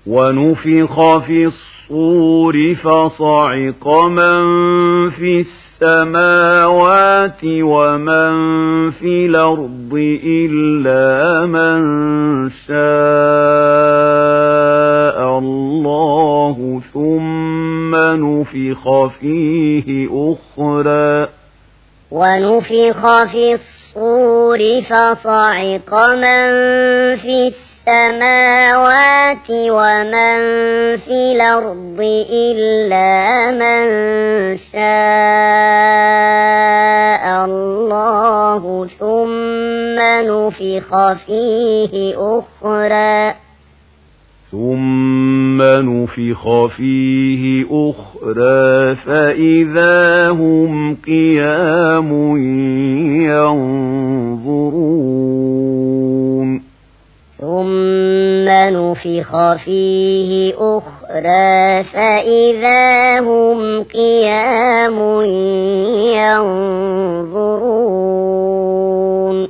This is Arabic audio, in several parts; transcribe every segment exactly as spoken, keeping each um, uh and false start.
ونفخ في الصور فصعق من في السماوات ومن في الأرض إلا من شاء الله ثم نفخ فيه أخرى ونفخ في الصور فصعق من في السماوات ومن في الأرض إلا من شاء الله ثم نفخ فيه أخرى ثم نفخ فيه أخرى فإذا هم قيام ينظرون ثم نفخ فيه أخرى فإذا هم قيام ينظرون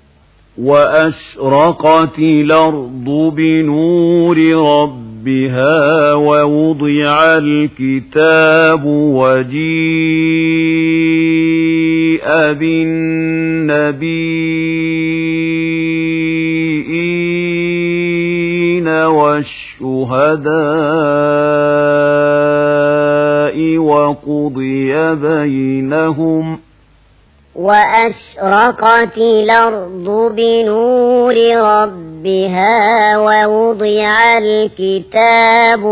وأشرقت الأرض بنور ربها ووضع الكتاب وجيء بالنبيين والشهداء وقضي بينهم وأشرقت الأرض بنور ربها ووضع الكتاب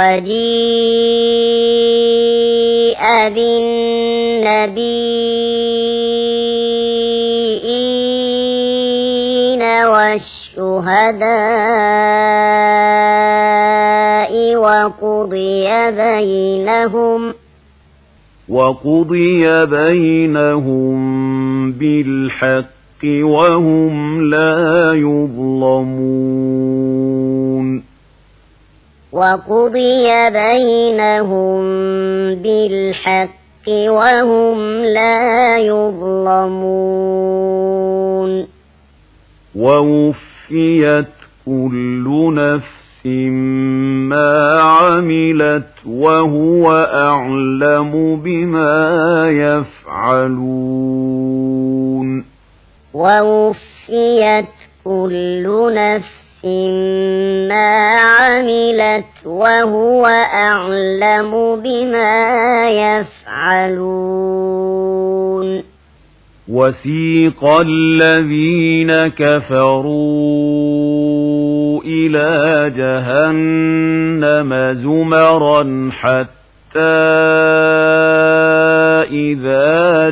وجيء بالنبيين والشهداء وقضي بينهم وقضي بينهم بالحق وهم لا يظلمون وقضي بينهم بالحق وهم لا يظلمون ووفيت كل نفس ما عملت وهو أعلم بما يفعلون ووفيت كل نفس ما عملت وهو أعلم بما يفعلون وسيق الذين كفروا إلى جهنم زمرا حتى إذا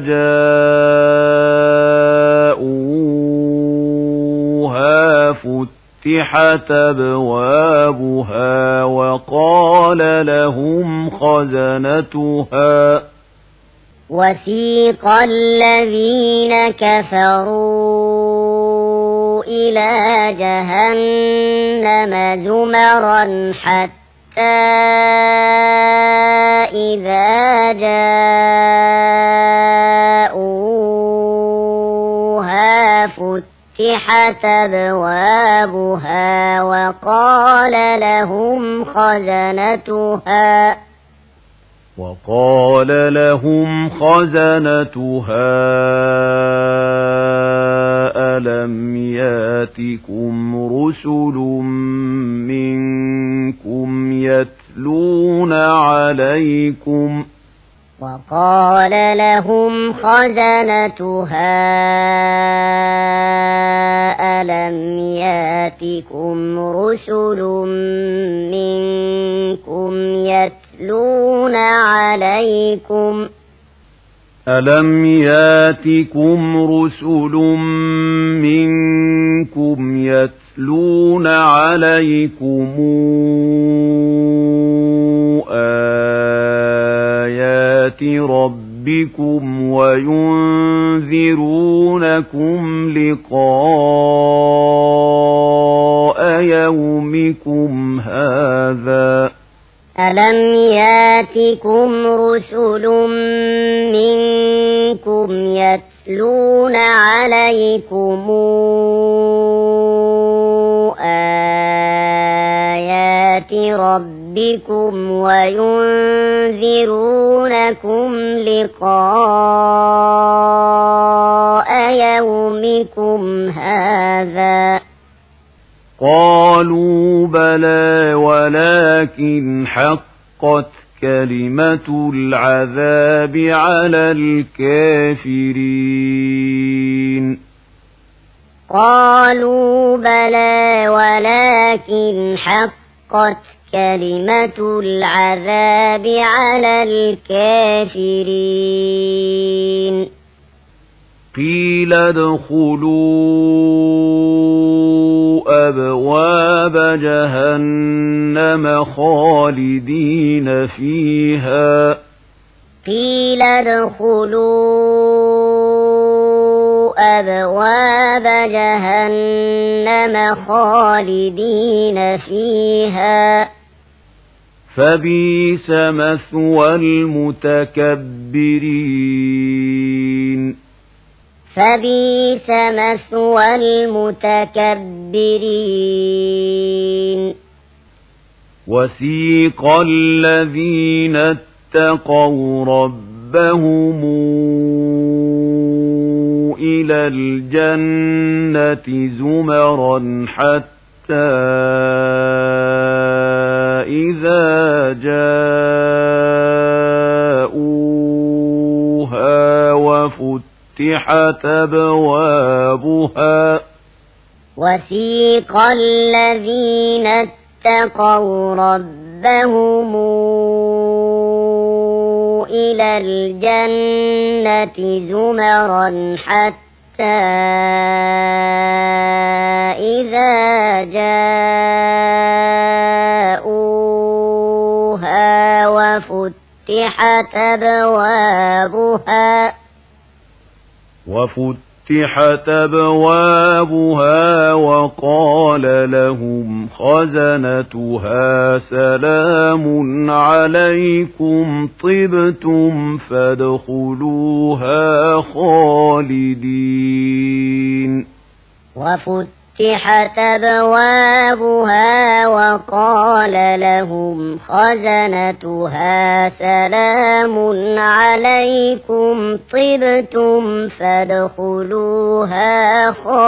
جاءوها فتحت أبوابها وقال لهم خزنتها وسيق الذين كفروا إلى جهنم زمرا حتى إذا جاءوها فتحت أبوابها وقال لهم خزنتها وقال لهم خزنتها ألم ياتكم رسل منكم يتلون عليكم وقال لهم خزنتها ألم ياتكم رسل منكم يتلون عليكم ألم ياتكم رسل منكم يتلون عليكم آيات ربكم وينذرونكم لقاء يومكم هذا ألم ياتكم رسل منكم يتلون عليكم آيات ربكم وينذرونكم لقاء يومكم هذا قالوا بلى ولكن حقت كلمة العذاب على الكافرين قالوا بلى ولكن حقت كلمة العذاب على الكافرين قيل ادخلوا أبواب جهنم خالدين فيها قيل ادخلوا أبواب جهنم خالدين فيها فبئس مثوى المتكبرين فبئس مثوى المتكبرين وسيق الذين اتقوا ربهم إلى الجنة زمرا حتى إذا جاءوها وفتحت أبوابها وسيق الذين اتقوا ربهم إلى الجنة زمرا حتى إذا جاءوها وفتحت أبوابها وفتحت أبوابها وقال لهم خزنتها سلام عليكم طبتم فادخلوها خالدين وفتحت أبوابها وقال لهم خزنتها سلام عليكم طبتم فادخلوها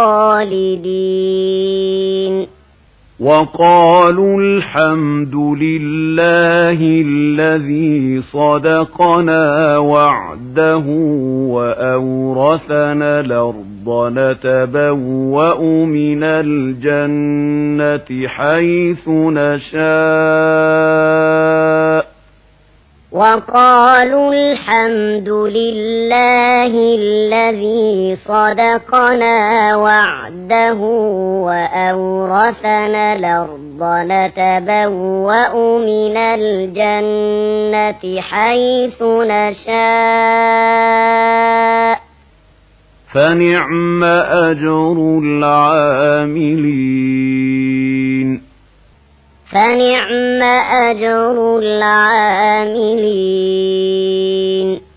خالدين وقالوا الحمد لله الذي صدقنا وعده وأورثنا الأرض نتبوأ من الجنة حيث نشاء وقالوا الحمد لله الذي صدقنا وعده وأورثنا الأرض نتبوأ من الجنة حيث نشاء فنعم أجر العاملين فنعم أجر العاملين